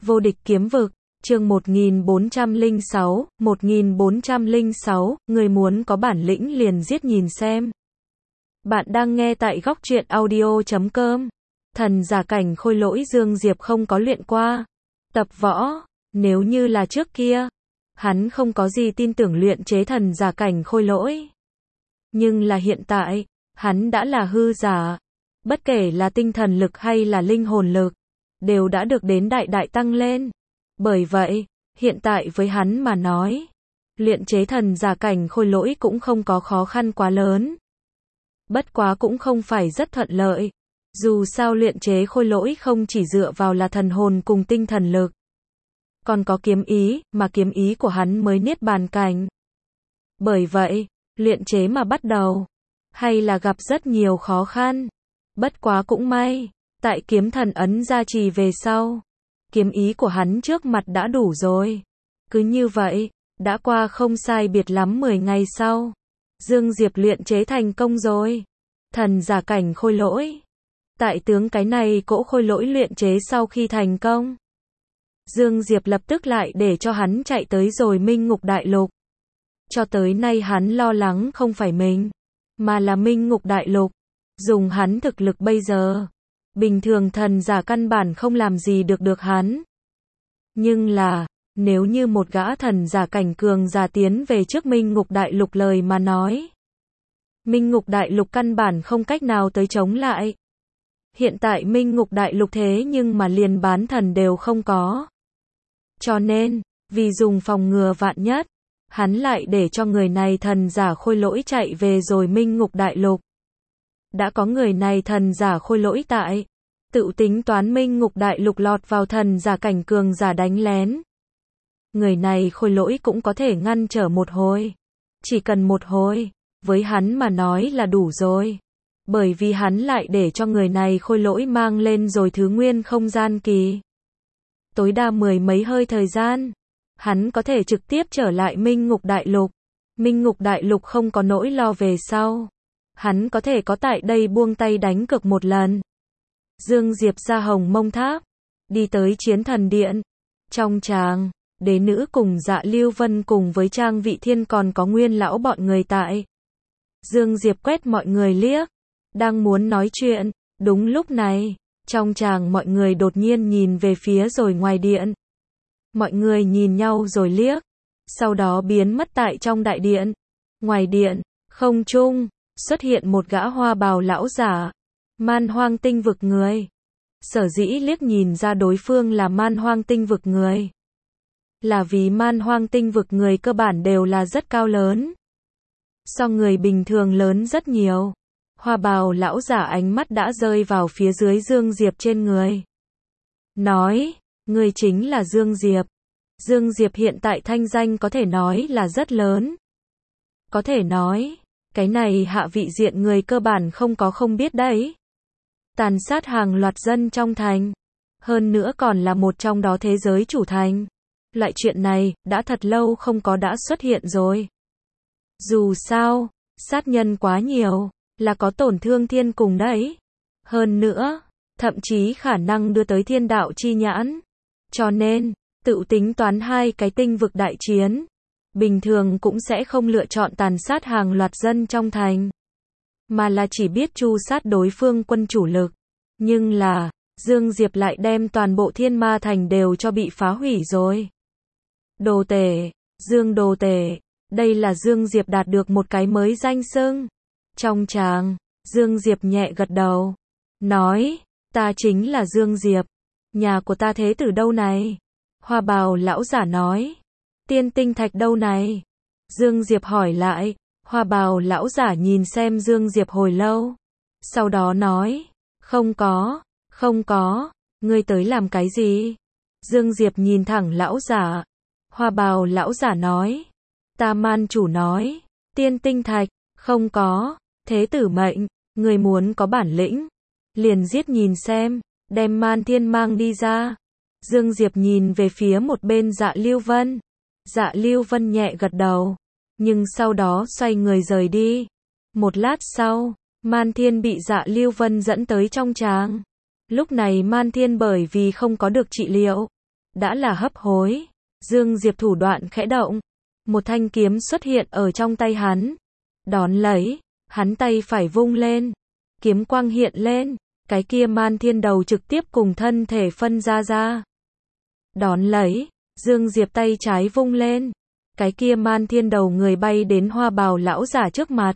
Vô địch kiếm vực, chương 1406, người muốn có bản lĩnh liền giết nhìn xem. Bạn đang nghe tại góc truyện audio.com. Thần giả cảnh khôi lỗi Dương Diệp không có luyện qua tập võ, nếu như là trước kia, hắn không có gì tin tưởng luyện chế thần giả cảnh khôi lỗi. Nhưng là hiện tại, hắn đã là hư giả, bất kể là tinh thần lực hay là linh hồn lực, đều đã được đến đại đại tăng lên. Bởi vậy, hiện tại với hắn mà nói, luyện chế thần giả cảnh khôi lỗi cũng không có khó khăn quá lớn. Bất quá cũng không phải rất thuận lợi. Dù sao luyện chế khôi lỗi không chỉ dựa vào là thần hồn cùng tinh thần lực, còn có kiếm ý, mà kiếm ý của hắn mới niết bàn cảnh. Bởi vậy, luyện chế mà bắt đầu, hay là gặp rất nhiều khó khăn. Bất quá cũng may, tại kiếm thần ấn gia trì về sau, kiếm ý của hắn trước mặt đã đủ rồi. Cứ như vậy, đã qua không sai biệt lắm 10 ngày sau, Dương Diệp luyện chế thành công rồi. Thần giả cảnh khôi lỗi. Tại tướng cái này cỗ khôi lỗi luyện chế sau khi thành công, Dương Diệp lập tức lại để cho hắn chạy tới rồi Minh Ngục Đại Lục. Cho tới nay hắn lo lắng không phải mình, mà là Minh Ngục Đại Lục. Dùng hắn thực lực bây giờ, bình thường thần giả căn bản không làm gì được hắn. Nhưng là, nếu như một gã thần giả cảnh cường giả tiến về trước Minh Ngục Đại Lục lời mà nói, Minh Ngục Đại Lục căn bản không cách nào tới chống lại. Hiện tại Minh Ngục Đại Lục thế nhưng mà liền bán thần đều không có. Cho nên, vì dùng phòng ngừa vạn nhất, hắn lại để cho người này thần giả khôi lỗi chạy về rồi Minh Ngục Đại Lục. Đã có người này thần giả khôi lỗi tại, tự tính toán Minh Ngục Đại Lục lọt vào thần giả cảnh cường giả đánh lén. Người này khôi lỗi cũng có thể ngăn trở một hồi. Chỉ cần một hồi, với hắn mà nói là đủ rồi. Bởi vì hắn lại để cho người này khôi lỗi mang lên rồi thứ nguyên không gian kỳ. Tối đa 10 mấy hơi thời gian, hắn có thể trực tiếp trở lại Minh Ngục Đại Lục. Minh Ngục Đại Lục không có nỗi lo về sau. Hắn có thể có tại đây buông tay đánh cược một lần. Dương Diệp ra Hồng Mông Tháp, đi tới Chiến Thần Điện. Trong tràng, đế nữ cùng Dạ Lưu Vân cùng với Trang Vị Thiên còn có Nguyên lão bọn người tại. Dương Diệp quét mọi người liếc, đang muốn nói chuyện, đúng lúc này, trong tràng mọi người đột nhiên nhìn về phía rồi ngoài điện. Mọi người nhìn nhau rồi liếc, sau đó biến mất tại trong đại điện. Ngoài điện, không trung, xuất hiện một gã hoa bào lão giả, Man Hoang Tinh vực người. Sở dĩ liếc nhìn ra đối phương là Man Hoang Tinh vực người, là vì Man Hoang Tinh vực người cơ bản đều là rất cao lớn, so người bình thường lớn rất nhiều. Hoa bào lão giả ánh mắt đã rơi vào phía dưới Dương Diệp trên người. Nói, người chính là Dương Diệp. Dương Diệp hiện tại thanh danh có thể nói là rất lớn. Có thể nói, cái này hạ vị diện người cơ bản không có không biết đấy. Tàn sát hàng loạt dân trong thành. Hơn nữa còn là một trong đó thế giới chủ thành. Loại chuyện này, đã thật lâu không có đã xuất hiện rồi. Dù sao, sát nhân quá nhiều, là có tổn thương thiên cùng đấy. Hơn nữa, thậm chí khả năng đưa tới thiên đạo chi nhãn. Cho nên, tự tính toán hai cái tinh vực đại chiến, bình thường cũng sẽ không lựa chọn tàn sát hàng loạt dân trong thành, mà là chỉ biết tru sát đối phương quân chủ lực. Nhưng là, Dương Diệp lại đem toàn bộ Thiên Ma Thành đều cho bị phá hủy rồi. Đồ tể, Dương đồ tể, đây là Dương Diệp đạt được một cái mới danh xưng. Trong tràng, Dương Diệp nhẹ gật đầu, nói, ta chính là Dương Diệp, nhà của ta thế tử đâu này? Hoa bào lão giả nói, tiên tinh thạch đâu này? Dương Diệp hỏi lại. Hoa bào lão giả nhìn xem Dương Diệp hồi lâu, sau đó nói, không có, ngươi tới làm cái gì? Dương Diệp nhìn thẳng lão giả. Hoa bào lão giả nói, ta Man chủ nói, tiên tinh thạch, không có, thế tử mệnh, ngươi muốn có bản lĩnh, liền giết nhìn xem, đem Man Thiên mang đi ra. Dương Diệp nhìn về phía một bên Dạ Lưu Vân. Dạ Lưu Vân nhẹ gật đầu, nhưng sau đó xoay người rời đi. Một lát sau, Man Thiên bị Dạ Lưu Vân dẫn tới trong tràng. Lúc này Man Thiên bởi vì không có được trị liệu, đã là hấp hối. Dương Diệp thủ đoạn khẽ động, một thanh kiếm xuất hiện ở trong tay hắn. Đón lấy, hắn tay phải vung lên, kiếm quang hiện lên, cái kia Man Thiên Đầu trực tiếp cùng thân thể phân ra. Đón lấy, Dương Diệp tay trái vung lên, cái kia Man Thiên Đầu người bay đến Hoa Bào lão giả trước mặt.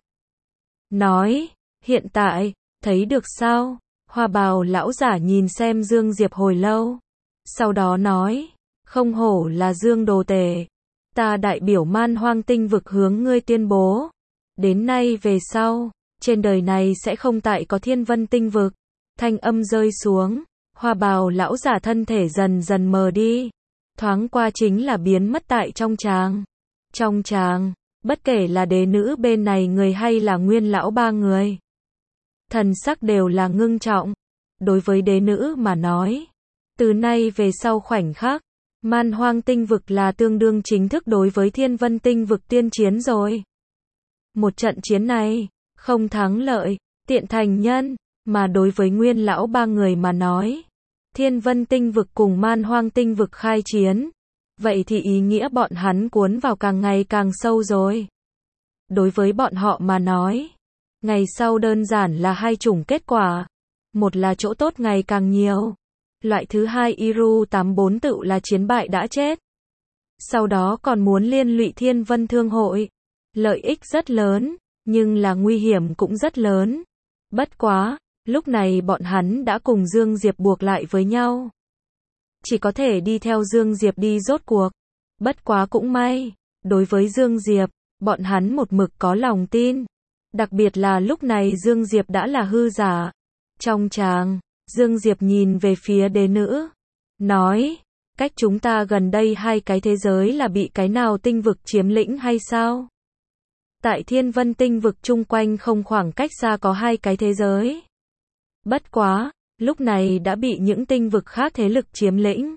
Nói, hiện tại, thấy được sao? Hoa Bào lão giả nhìn xem Dương Diệp hồi lâu. Sau đó nói, không hổ là Dương đồ tể. Ta đại biểu Man Hoang tinh vực hướng ngươi tuyên bố. Đến nay về sau, trên đời này sẽ không tại có Thiên Vân tinh vực. Thanh âm rơi xuống, Hoa Bào lão giả thân thể dần dần mờ đi. Thoáng qua chính là biến mất tại trong tràng. Trong tràng, bất kể là đế nữ bên này người hay là Nguyên lão ba người, thần sắc đều là ngưng trọng. Đối với đế nữ mà nói, từ nay về sau khoảnh khắc, Man Hoang tinh vực là tương đương chính thức đối với Thiên Vân tinh vực tuyên chiến rồi. Một trận chiến này, không thắng lợi, tiện thành nhân, mà đối với Nguyên lão ba người mà nói, Thiên Vân tinh vực cùng Man Hoang tinh vực khai chiến, vậy thì ý nghĩa bọn hắn cuốn vào càng ngày càng sâu rồi. Đối với bọn họ mà nói, ngày sau đơn giản là hai chủng kết quả. Một là chỗ tốt ngày càng nhiều. Loại thứ hai Iru 84 tự là chiến bại đã chết. Sau đó còn muốn liên lụy Thiên Vân Thương hội. Lợi ích rất lớn, nhưng là nguy hiểm cũng rất lớn. Bất quá, lúc này bọn hắn đã cùng Dương Diệp buộc lại với nhau. Chỉ có thể đi theo Dương Diệp đi rốt cuộc. Bất quá cũng may, đối với Dương Diệp, bọn hắn một mực có lòng tin. Đặc biệt là lúc này Dương Diệp đã là hư giả. Trong tràng, Dương Diệp nhìn về phía đế nữ. Nói, cách chúng ta gần đây hai cái thế giới là bị cái nào tinh vực chiếm lĩnh hay sao? Tại Thiên Vân tinh vực chung quanh không khoảng cách xa có hai cái thế giới. Bất quá, lúc này đã bị những tinh vực khác thế lực chiếm lĩnh.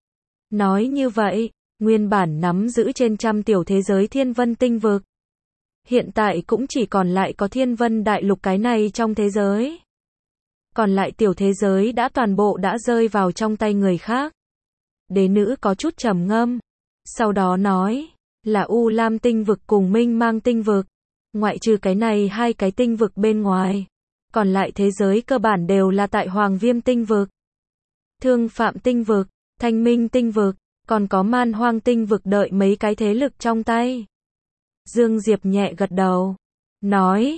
Nói như vậy, nguyên bản nắm giữ trên trăm tiểu thế giới Thiên Vân tinh vực. Hiện tại cũng chỉ còn lại có Thiên Vân đại lục cái này trong thế giới. Còn lại tiểu thế giới đã toàn bộ đã rơi vào trong tay người khác. Đế nữ có chút trầm ngâm. Sau đó nói, là U Lam tinh vực cùng Minh Mang tinh vực. Ngoại trừ cái này hai cái tinh vực bên ngoài. Còn lại thế giới cơ bản đều là tại Hoàng Viêm tinh vực, Thương Phạm tinh vực, Thanh Minh tinh vực, còn có Man Hoang tinh vực đợi mấy cái thế lực trong tay. Dương Diệp nhẹ gật đầu. Nói,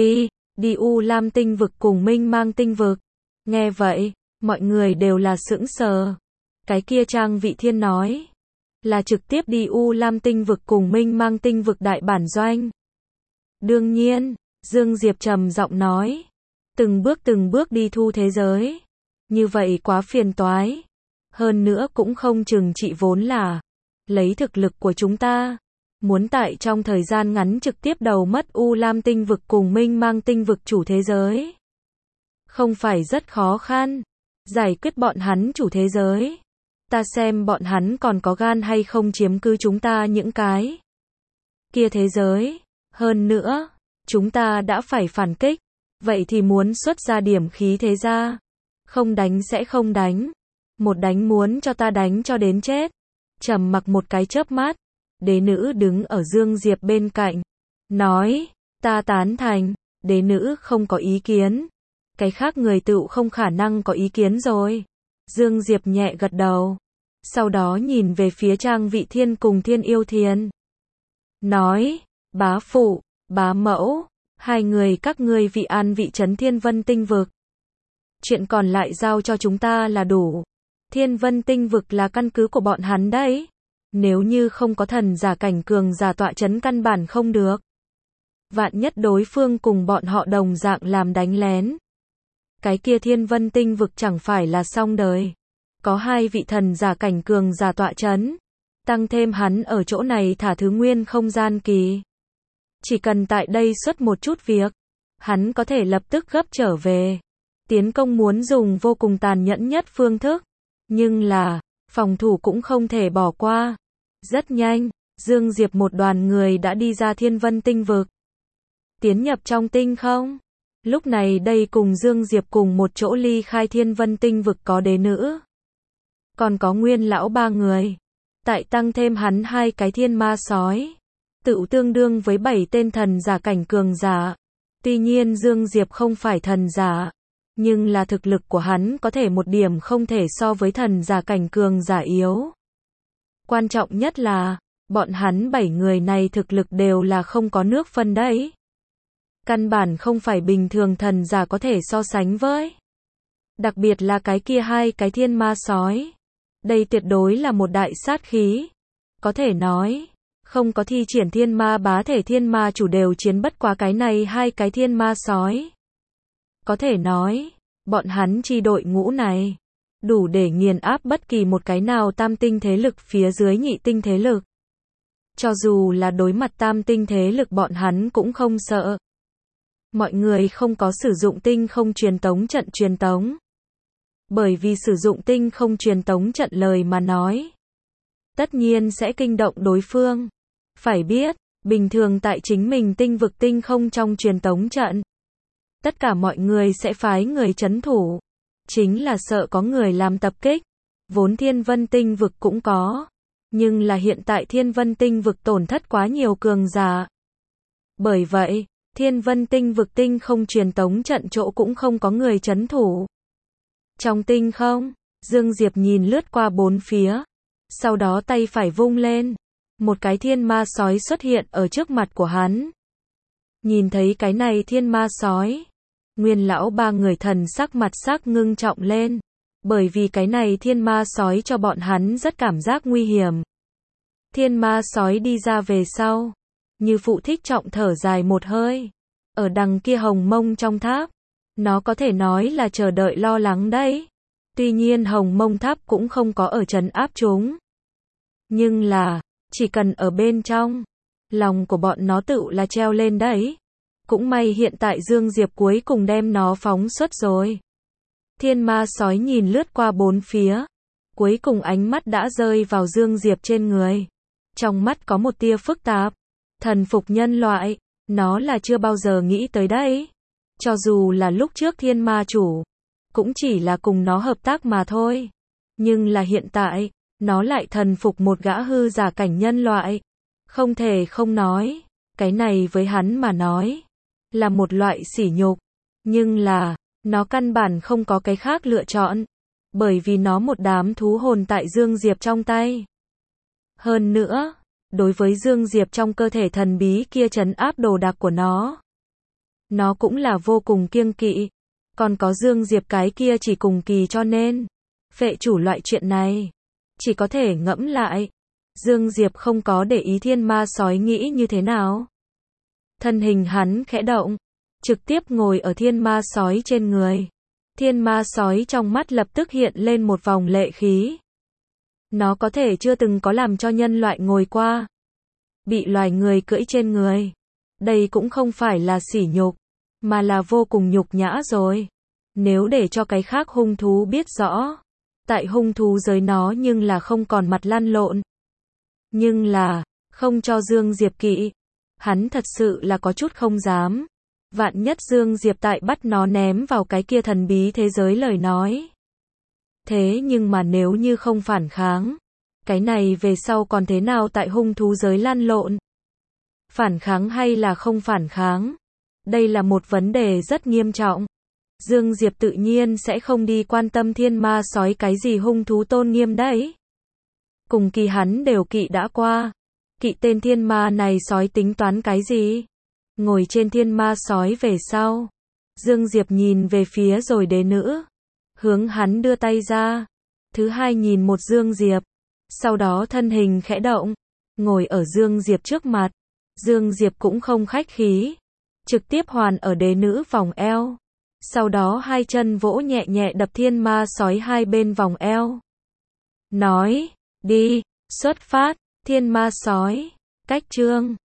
đi U Lam tinh vực cùng Minh Mang tinh vực. Nghe vậy, mọi người đều là sững sờ. Cái kia Trang Vị Thiên nói, là trực tiếp đi U Lam tinh vực cùng Minh Mang tinh vực đại bản doanh. Đương nhiên, Dương Diệp trầm giọng nói, từng bước đi thu thế giới. Như vậy quá phiền toái. Hơn nữa cũng không chừng trị vốn là, lấy thực lực của chúng ta, muốn tại trong thời gian ngắn trực tiếp đầu mất U Lam tinh vực cùng Minh Mang tinh vực chủ thế giới. Không phải rất khó khăn. Giải quyết bọn hắn chủ thế giới. Ta xem bọn hắn còn có gan hay không chiếm cứ chúng ta những cái kia thế giới. Hơn nữa, chúng ta đã phải phản kích. Vậy thì muốn xuất ra điểm khí thế ra. Không đánh sẽ không đánh. Một đánh muốn cho ta đánh cho đến chết. Trầm mặc một cái chớp mắt. Đế nữ đứng ở Dương Diệp bên cạnh. Nói, ta tán thành. Đế nữ không có ý kiến. Cái khác người tựu không khả năng có ý kiến rồi. Dương Diệp nhẹ gật đầu. Sau đó nhìn về phía Trang Vị Thiên cùng Thiên Yêu Thiên. Nói, bá phụ, bá mẫu, hai người các ngươi vị an vị trấn Thiên Vân tinh vực. Chuyện còn lại giao cho chúng ta là đủ. Thiên Vân tinh vực là căn cứ của bọn hắn đấy. Nếu như không có thần giả cảnh cường giả tọa trấn căn bản không được. Vạn nhất đối phương cùng bọn họ đồng dạng làm đánh lén. Cái kia Thiên Vân tinh vực chẳng phải là xong đời. Có hai vị thần giả cảnh cường giả tọa trấn. Tăng thêm hắn ở chỗ này thả thứ nguyên không gian kỳ. Chỉ cần tại đây xuất một chút việc. Hắn có thể lập tức gấp trở về. Tiến công muốn dùng vô cùng tàn nhẫn nhất phương thức. Nhưng là, phòng thủ cũng không thể bỏ qua. Rất nhanh, Dương Diệp một đoàn người đã đi ra Thiên Vân tinh vực. Tiến nhập trong tinh không. Lúc này đây cùng Dương Diệp cùng một chỗ ly khai Thiên Vân tinh vực có đế nữ. còn có Nguyên lão 3 người. Tại tăng thêm hắn 2 cái thiên ma sói, tự tương đương với 7 tên thần giả cảnh cường giả. Tuy nhiên Dương Diệp không phải thần giả, nhưng là thực lực của hắn có thể một điểm không thể so với thần giả cảnh cường giả yếu. Quan trọng nhất là, bọn hắn 7 người này thực lực đều là không có nước phân đấy. Căn bản không phải bình thường thần giả có thể so sánh với. Đặc biệt là cái kia 2 cái thiên ma sói. Đây tuyệt đối là một đại sát khí. Có thể nói, không có thi triển thiên ma bá thể thiên ma chủ đều chiến bất quá cái này 2 cái thiên ma sói. Có thể nói, bọn hắn chi đội ngũ này, đủ để nghiền áp bất kỳ một cái nào tam tinh thế lực phía dưới nhị tinh thế lực. Cho dù là đối mặt tam tinh thế lực bọn hắn cũng không sợ. Mọi người không có sử dụng tinh không truyền tống trận truyền tống. Bởi vì sử dụng tinh không truyền tống trận lời mà nói, tất nhiên sẽ kinh động đối phương. Phải biết, bình thường tại chính mình tinh vực tinh không trong truyền tống trận, tất cả mọi người sẽ phái người trấn thủ. Chính là sợ có người làm tập kích. Vốn Thiên Vân tinh vực cũng có. Nhưng là hiện tại Thiên Vân tinh vực tổn thất quá nhiều cường giả. Bởi vậy, Thiên Vân tinh vực tinh không truyền tống trận chỗ cũng không có người trấn thủ. Trong tinh không, Dương Diệp nhìn lướt qua bốn phía. Sau đó tay phải vung lên. Một cái thiên ma sói xuất hiện ở trước mặt của hắn. Nhìn thấy cái này thiên ma sói, Nguyên lão 3 người thần sắc mặt sắc ngưng trọng lên. Bởi vì cái này thiên ma sói cho bọn hắn rất cảm giác nguy hiểm. Thiên ma sói đi ra về sau, như phụ thích trọng thở dài một hơi. Ở đằng kia hồng mông trong tháp, nó có thể nói là chờ đợi lo lắng đấy. Tuy nhiên hồng mông tháp cũng không có ở trấn áp chúng. Nhưng là, chỉ cần ở bên trong, lòng của bọn nó tự là treo lên đấy. Cũng may hiện tại Dương Diệp cuối cùng đem nó phóng xuất rồi. Thiên ma sói nhìn lướt qua bốn phía. Cuối cùng ánh mắt đã rơi vào Dương Diệp trên người. Trong mắt có một tia phức tạp. Thần phục nhân loại, nó là chưa bao giờ nghĩ tới đấy. Cho dù là lúc trước thiên ma chủ, cũng chỉ là cùng nó hợp tác mà thôi. Nhưng là hiện tại, nó lại thần phục một gã hư giả cảnh nhân loại. Không thể không nói, cái này với hắn mà nói, là một loại sỉ nhục. Nhưng là, nó căn bản không có cái khác lựa chọn. Bởi vì nó một đám thú hồn tại Dương Diệp trong tay. Hơn nữa, đối với Dương Diệp trong cơ thể thần bí kia trấn áp đồ đạc của nó cũng là vô cùng kiêng kỵ. Còn có Dương Diệp cái kia chỉ cùng kỳ cho nên, phệ chủ loại chuyện này, chỉ có thể ngẫm lại. Dương Diệp không có để ý thiên ma sói nghĩ như thế nào. Thân hình hắn khẽ động, trực tiếp ngồi ở thiên ma sói trên người. Thiên ma sói trong mắt lập tức hiện lên một vòng lệ khí. Nó có thể chưa từng có làm cho nhân loại ngồi qua. Bị loài người cưỡi trên người. Đây cũng không phải là sỉ nhục, mà là vô cùng nhục nhã rồi. Nếu để cho cái khác hung thú biết rõ, tại hung thú giới nó nhưng là không còn mặt lăn lộn. Nhưng là, không cho Dương Diệp kỵ. Hắn thật sự là có chút không dám. Vạn nhất Dương Diệp tại bắt nó ném vào cái kia thần bí thế giới lời nói. Thế nhưng mà nếu như không phản kháng, cái này về sau còn thế nào tại hung thú giới lăn lộn? Phản kháng hay là không phản kháng? Đây là một vấn đề rất nghiêm trọng. Dương Diệp tự nhiên sẽ không đi quan tâm thiên ma sói cái gì hung thú tôn nghiêm đấy. Cùng kỳ hắn đều kỵ đã qua. Kỵ tên thiên ma này sói tính toán cái gì? Ngồi trên thiên ma sói về sau. Dương Diệp nhìn về phía rồi đế nữ. Hướng hắn đưa tay ra. Thứ hai nhìn một Dương Diệp. Sau đó thân hình khẽ động. Ngồi ở Dương Diệp trước mặt. Dương Diệp cũng không khách khí. Trực tiếp hoàn ở đế nữ vòng eo. Sau đó hai chân vỗ nhẹ nhẹ đập thiên ma sói hai bên vòng eo. Nói, đi, xuất phát, thiên ma sói, cách chương.